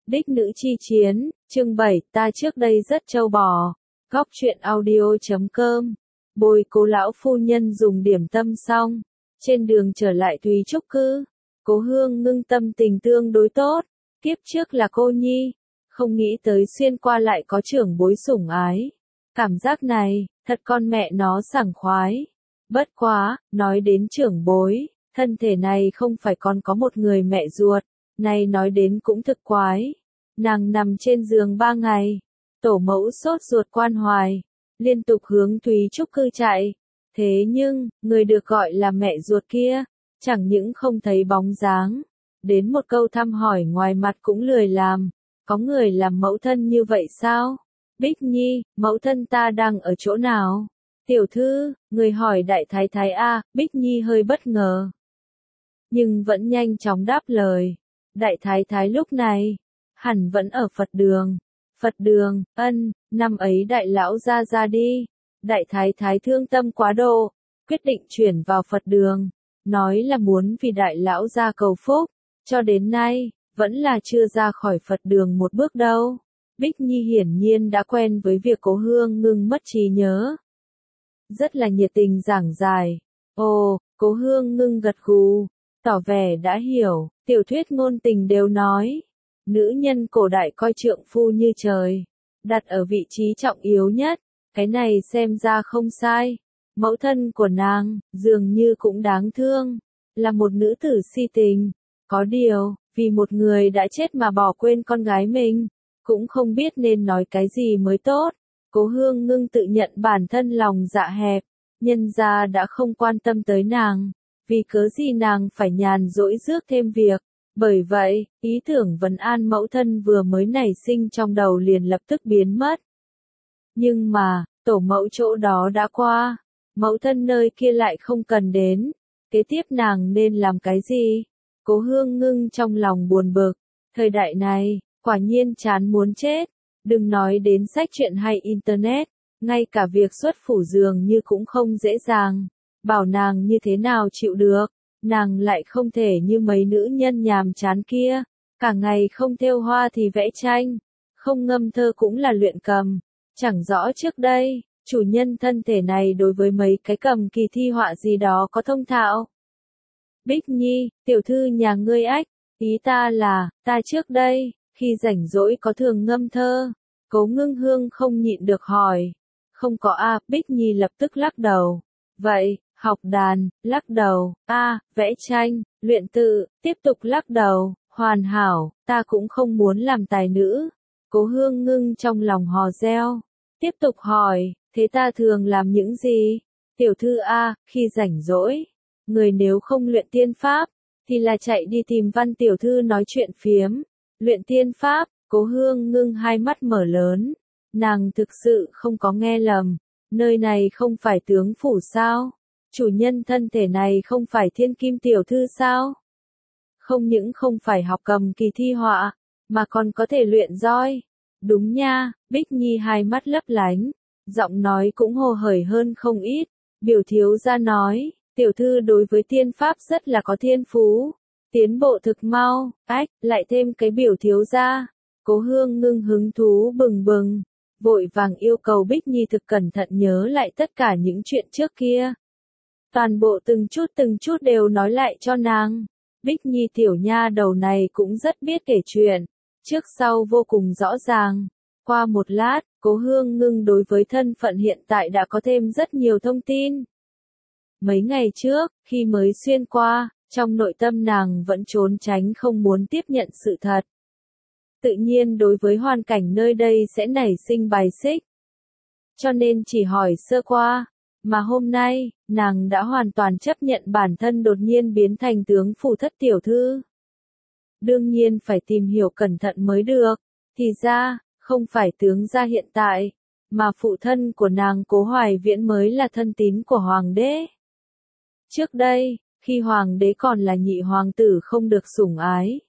Đích nữ chi chiến, chương 7, ta trước đây rất trâu bò. Góc truyện audio.com. Bồi Cố lão phu nhân dùng điểm tâm xong, trên đường trở lại Thúy Trúc cư, Cố Hương Ngưng tâm tình tương đối tốt. Kiếp trước là cô nhi, không nghĩ tới xuyên qua lại có trưởng bối sủng ái. Cảm giác này, thật con mẹ nó sảng khoái. Bất quá, nói đến trưởng bối, thân thể này không phải còn có một người mẹ ruột, này nói đến cũng thực quái. Nàng nằm trên giường 3 ngày, tổ mẫu sốt ruột quan hoài, liên tục hướng Thúy Trúc cư chạy. Thế nhưng, người được gọi là mẹ ruột kia, chẳng những không thấy bóng dáng, đến một câu thăm hỏi ngoài mặt cũng lười làm. Có người làm mẫu thân như vậy sao? Bích Nhi, mẫu thân ta đang ở chỗ nào? Tiểu thư, người hỏi đại thái thái a. Bích Nhi hơi bất ngờ, nhưng vẫn nhanh chóng đáp lời. Đại thái thái lúc này hẳn vẫn ở Phật đường. Phật đường, ân, năm ấy đại lão ra đi. Đại thái thái thương tâm quá độ, quyết định chuyển vào Phật đường, nói là muốn vì đại lão ra cầu phúc, cho đến nay vẫn là chưa ra khỏi Phật đường một bước đâu. Bích Nhi hiển nhiên đã quen với việc Cố Hương Ngưng mất trí nhớ, rất là nhiệt tình giảng giải. Ồ, Cố Hương Ngưng gật gù, tỏ vẻ đã hiểu. Tiểu thuyết ngôn tình đều nói, nữ nhân cổ đại coi trượng phu như trời, đặt ở vị trí trọng yếu nhất. Cái này xem ra không sai. Mẫu thân của nàng, dường như cũng đáng thương, là một nữ tử si tình. Có điều, vì một người đã chết mà bỏ quên con gái mình, cũng không biết nên nói cái gì mới tốt. Cố Hương Ngưng tự nhận bản thân lòng dạ hẹp, nhân gia đã không quan tâm tới nàng, vì cớ gì nàng phải nhàn rỗi rước thêm việc. Bởi vậy, ý tưởng vấn an mẫu thân vừa mới nảy sinh trong đầu liền lập tức biến mất. Nhưng mà, tổ mẫu chỗ đó đã qua, mẫu thân nơi kia lại không cần đến. Kế tiếp nàng nên làm cái gì? Cố Hương Ngưng trong lòng buồn bực. Thời đại này, quả nhiên chán muốn chết. Đừng nói đến sách truyện hay internet, ngay cả việc xuất phủ dường như cũng không dễ dàng. Bảo nàng như thế nào chịu được? Nàng lại không thể như mấy nữ nhân nhàm chán kia, cả ngày không thêu hoa thì vẽ tranh, không ngâm thơ cũng là luyện cầm. Chẳng rõ trước đây, chủ nhân thân thể này đối với mấy cái cầm kỳ thi họa gì đó có thông thạo. Bích Nhi, tiểu thư nhà ngươi ách, ý ta là, ta trước đây, khi rảnh rỗi có thường ngâm thơ. Cố Ngưng Hương không nhịn được hỏi. Không có a. Bích Nhi lập tức lắc đầu. Vậy, học đàn, lắc đầu, vẽ tranh, luyện tự, tiếp tục lắc đầu, hoàn hảo, ta cũng không muốn làm tài nữ. Cố Hương Ngưng trong lòng hò reo, tiếp tục hỏi, thế ta thường làm những gì? Tiểu thư a. Khi rảnh rỗi, người nếu không luyện tiên pháp, thì là chạy đi tìm Văn tiểu thư nói chuyện phiếm. Luyện tiên pháp, Cố Hương Ngưng hai mắt mở lớn, nàng thực sự không có nghe lầm, nơi này không phải tướng phủ sao? Chủ nhân thân thể này không phải Thiên Kim tiểu thư sao? Không những không phải học cầm kỳ thi họa, mà còn có thể luyện roi. Đúng nha. Bích Nhi hai mắt lấp lánh, giọng nói cũng hồ hởi hơn không ít. Biểu thiếu gia nói, tiểu thư đối với tiên pháp rất là có thiên phú, tiến bộ thực mau. Lại thêm cái biểu thiếu gia. Cố Hương Ngưng hứng thú bừng bừng, vội vàng yêu cầu Bích Nhi thực cẩn thận nhớ lại tất cả những chuyện trước kia. Toàn bộ từng chút đều nói lại cho nàng. Bích Nhi tiểu nha đầu này cũng rất biết kể chuyện, trước sau vô cùng rõ ràng. Qua một lát, Cố Hương Ngưng đối với thân phận hiện tại đã có thêm rất nhiều thông tin. Mấy ngày trước, khi mới xuyên qua, trong nội tâm nàng vẫn trốn tránh không muốn tiếp nhận sự thật. Tự nhiên đối với hoàn cảnh nơi đây sẽ nảy sinh bài xích, cho nên chỉ hỏi sơ qua. Mà hôm nay, nàng đã hoàn toàn chấp nhận bản thân đột nhiên biến thành tướng phủ thất tiểu thư. Đương nhiên phải tìm hiểu cẩn thận mới được. Thì ra, không phải tướng gia hiện tại, mà phụ thân của nàng Cố Hoài Viễn mới là thân tín của hoàng đế. Trước đây, khi hoàng đế còn là nhị hoàng tử không được sủng ái,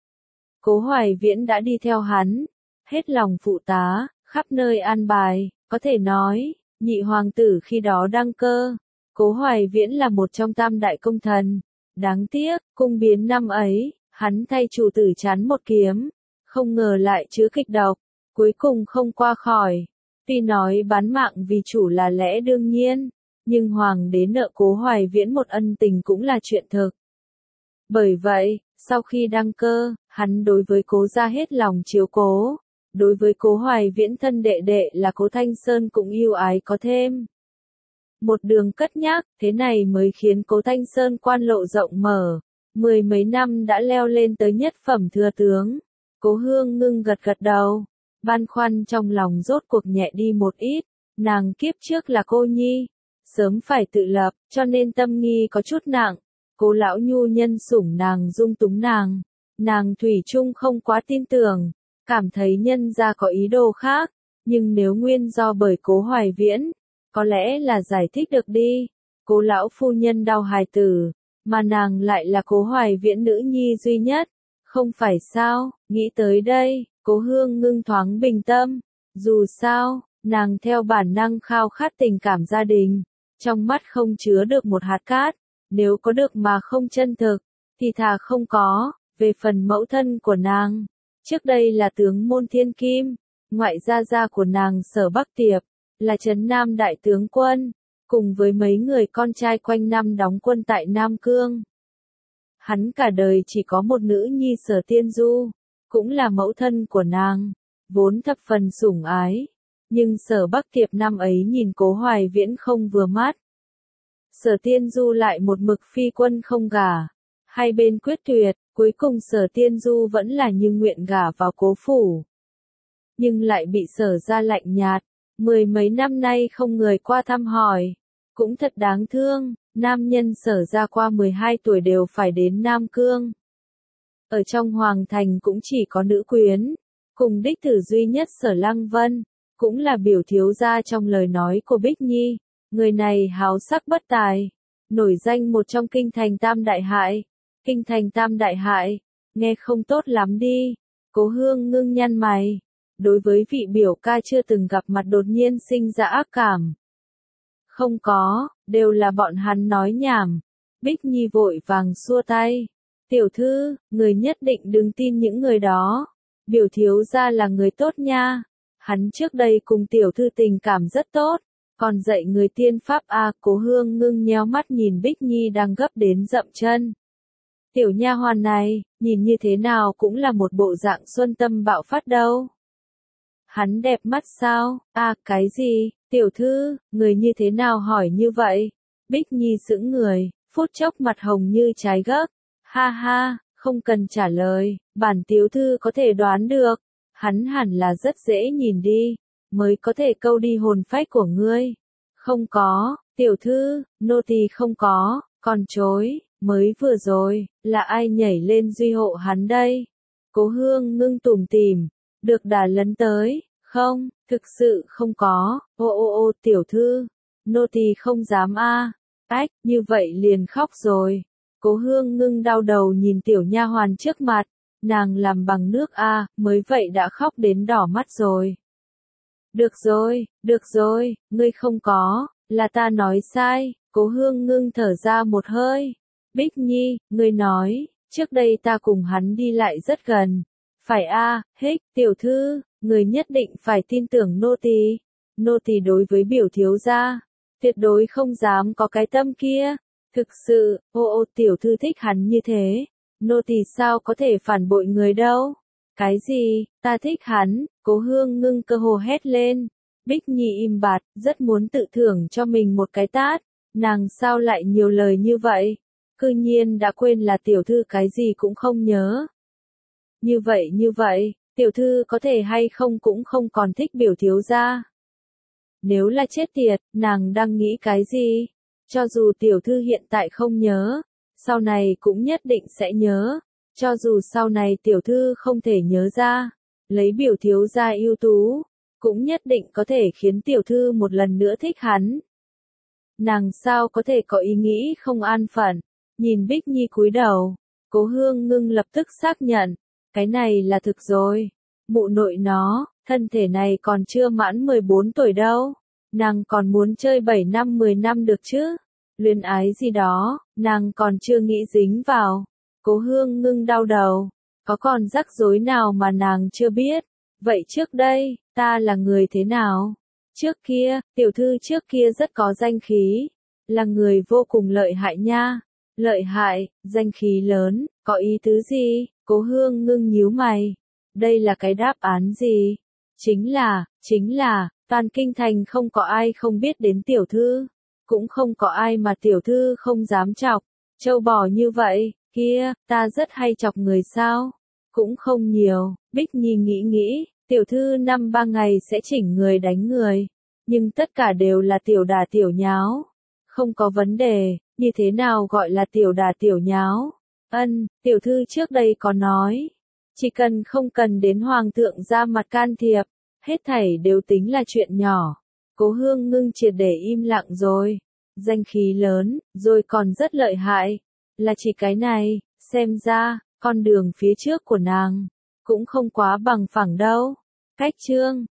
Cố Hoài Viễn đã đi theo hắn, hết lòng phụ tá, khắp nơi an bài. Có thể nói, nhị hoàng tử khi đó đăng cơ, Cố Hoài Viễn là một trong tam đại công thần. Đáng tiếc, cung biến năm ấy, hắn thay chủ tử chán một kiếm, không ngờ lại chứa kịch độc, cuối cùng không qua khỏi. Tuy nói bán mạng vì chủ là lẽ đương nhiên, nhưng hoàng đế nợ Cố Hoài Viễn một ân tình cũng là chuyện thực. Bởi vậy, sau khi đăng cơ, hắn đối với Cố gia hết lòng chiếu cố, đối với Cố Hoài Viễn thân đệ đệ là Cố Thanh Sơn cũng yêu ái có thêm. Một đường cất nhắc, thế này mới khiến Cố Thanh Sơn quan lộ rộng mở, 10 mấy năm đã leo lên tới nhất phẩm thừa tướng. Cố Hương Ngưng gật gật đầu, băn khoăn trong lòng rốt cuộc nhẹ đi một ít, nàng kiếp trước là cô nhi, sớm phải tự lập, cho nên tâm nghi có chút nặng. Cố lão nhu nhân sủng nàng dung túng nàng thủy chung không quá tin tưởng, cảm thấy nhân gia có ý đồ khác, nhưng nếu nguyên do bởi Cố Hoài Viễn, có lẽ là giải thích được đi. Cố lão phu nhân đau hài tử, mà nàng lại là Cố Hoài Viễn nữ nhi duy nhất, không phải sao? Nghĩ tới đây, Cố Hương Ngưng thoáng bình tâm, dù sao, nàng theo bản năng khao khát tình cảm gia đình, trong mắt không chứa được một hạt cát, nếu có được mà không chân thực, thì thà không có. Về phần mẫu thân của nàng, trước đây là tướng Môn Thiên Kim, ngoại gia của nàng Sở Bắc Tiệp, là Trấn Nam đại tướng quân, cùng với mấy người con trai quanh năm đóng quân tại Nam Cương. Hắn cả đời chỉ có một nữ nhi Sở Tiên Du, cũng là mẫu thân của nàng, vốn thập phần sủng ái, nhưng Sở Bắc Tiệp năm ấy nhìn Cố Hoài Viễn không vừa mắt. Sở Tiên Du lại một mực phi quân không gả, hai bên quyết tuyệt, cuối cùng Sở Tiên Du vẫn là như nguyện gả vào Cố phủ. Nhưng lại bị Sở gia lạnh nhạt, 10 mấy năm nay không người qua thăm hỏi, cũng thật đáng thương, nam nhân Sở gia qua 12 tuổi đều phải đến Nam Cương. Ở trong Hoàng Thành cũng chỉ có nữ quyến, cùng đích tử duy nhất Sở Lăng Vân, cũng là biểu thiếu gia trong lời nói của Bích Nhi, người này háo sắc bất tài, nổi danh một trong kinh thành Tam Đại Hại. Kinh thành Tam Đại Hại, nghe không tốt lắm đi. Cố Hương Ngưng nhăn mày, đối với vị biểu ca chưa từng gặp mặt đột nhiên sinh ra ác cảm. Không có, đều là bọn hắn nói nhảm. Bích Nhi vội vàng xua tay. Tiểu thư, người nhất định đừng tin những người đó. Biểu thiếu gia là người tốt nha. Hắn trước đây cùng tiểu thư tình cảm rất tốt, còn dạy người tiên pháp a. Cố Hương Ngưng nhéo mắt nhìn Bích Nhi đang gấp đến dậm chân. Tiểu nha hoàn này, nhìn như thế nào cũng là một bộ dạng xuân tâm bạo phát đâu. Hắn đẹp mắt sao? Cái gì? Tiểu thư, người như thế nào hỏi như vậy? Bích Nhi sững người, phút chốc mặt hồng như trái gấc. Ha ha, không cần trả lời, bản tiểu thư có thể đoán được. Hắn hẳn là rất dễ nhìn đi, mới có thể câu đi hồn phách của ngươi. Không có, tiểu thư, nô tỳ không có, còn chối. Mới vừa rồi, là ai nhảy lên duy hộ hắn đây? Cố Hương Ngưng tủm tỉm, được đà lấn tới, không, thực sự không có, ô tiểu thư, nô tỳ không dám ách, như vậy liền khóc rồi. Cố Hương Ngưng đau đầu nhìn tiểu nha hoàn trước mặt, nàng làm bằng nước mới vậy đã khóc đến đỏ mắt rồi. Được rồi, ngươi không có, là ta nói sai. Cố Hương Ngưng thở ra một hơi. Bích Nhi, ngươi nói, trước đây ta cùng hắn đi lại rất gần. Phải tiểu thư, người nhất định phải tin tưởng nô tỳ. Nô tỳ đối với biểu thiếu gia, tuyệt đối không dám có cái tâm kia. Thực sự, tiểu thư thích hắn như thế, nô tỳ sao có thể phản bội người đâu. Cái gì, ta thích hắn? Cố Hương Ngưng cơ hồ hét lên. Bích Nhi im bặt, rất muốn tự thưởng cho mình một cái tát. Nàng sao lại nhiều lời như vậy? Cư nhiên đã quên là tiểu thư cái gì cũng không nhớ. Như vậy, tiểu thư có thể hay không cũng không còn thích biểu thiếu gia. Nếu là chết tiệt, nàng đang nghĩ cái gì? Cho dù tiểu thư hiện tại không nhớ, sau này cũng nhất định sẽ nhớ. Cho dù sau này tiểu thư không thể nhớ ra, lấy biểu thiếu gia ưu tú, cũng nhất định có thể khiến tiểu thư một lần nữa thích hắn. Nàng sao có thể có ý nghĩ không an phận? Nhìn Bích Nhi cúi đầu, Cố Hương Ngưng lập tức xác nhận, cái này là thực rồi. Mụ nội nó, thân thể này còn chưa mãn 14 tuổi đâu, nàng còn muốn chơi 7 năm 10 năm được chứ. Luyến ái gì đó, nàng còn chưa nghĩ dính vào. Cố Hương Ngưng đau đầu, Có còn rắc rối nào mà nàng chưa biết? Vậy trước đây, ta là người thế nào? Trước kia, tiểu thư trước kia rất có danh khí, là người vô cùng lợi hại nha. Lợi hại, danh khí lớn, có ý tứ gì? Cố Hương Ngưng nhíu mày. Đây là cái đáp án gì? Chính là, toàn kinh thành không có ai không biết đến tiểu thư. Cũng không có ai mà tiểu thư không dám chọc. Châu bò như vậy, kia, ta rất hay chọc người sao? Cũng không nhiều, Bích Nhi nghĩ, tiểu thư 5-3 ngày sẽ chỉnh người đánh người. Nhưng tất cả đều là tiểu đả tiểu nháo. Không có vấn đề, như thế nào gọi là tiểu đả tiểu nháo? Tiểu thư trước đây có nói. Chỉ cần không cần đến hoàng thượng ra mặt can thiệp, hết thảy đều tính là chuyện nhỏ. Cố Hương Ngưng triệt để im lặng rồi. Danh khí lớn, rồi còn rất lợi hại. Là chỉ cái này, xem ra, con đường phía trước của nàng cũng không quá bằng phẳng đâu. Cách chương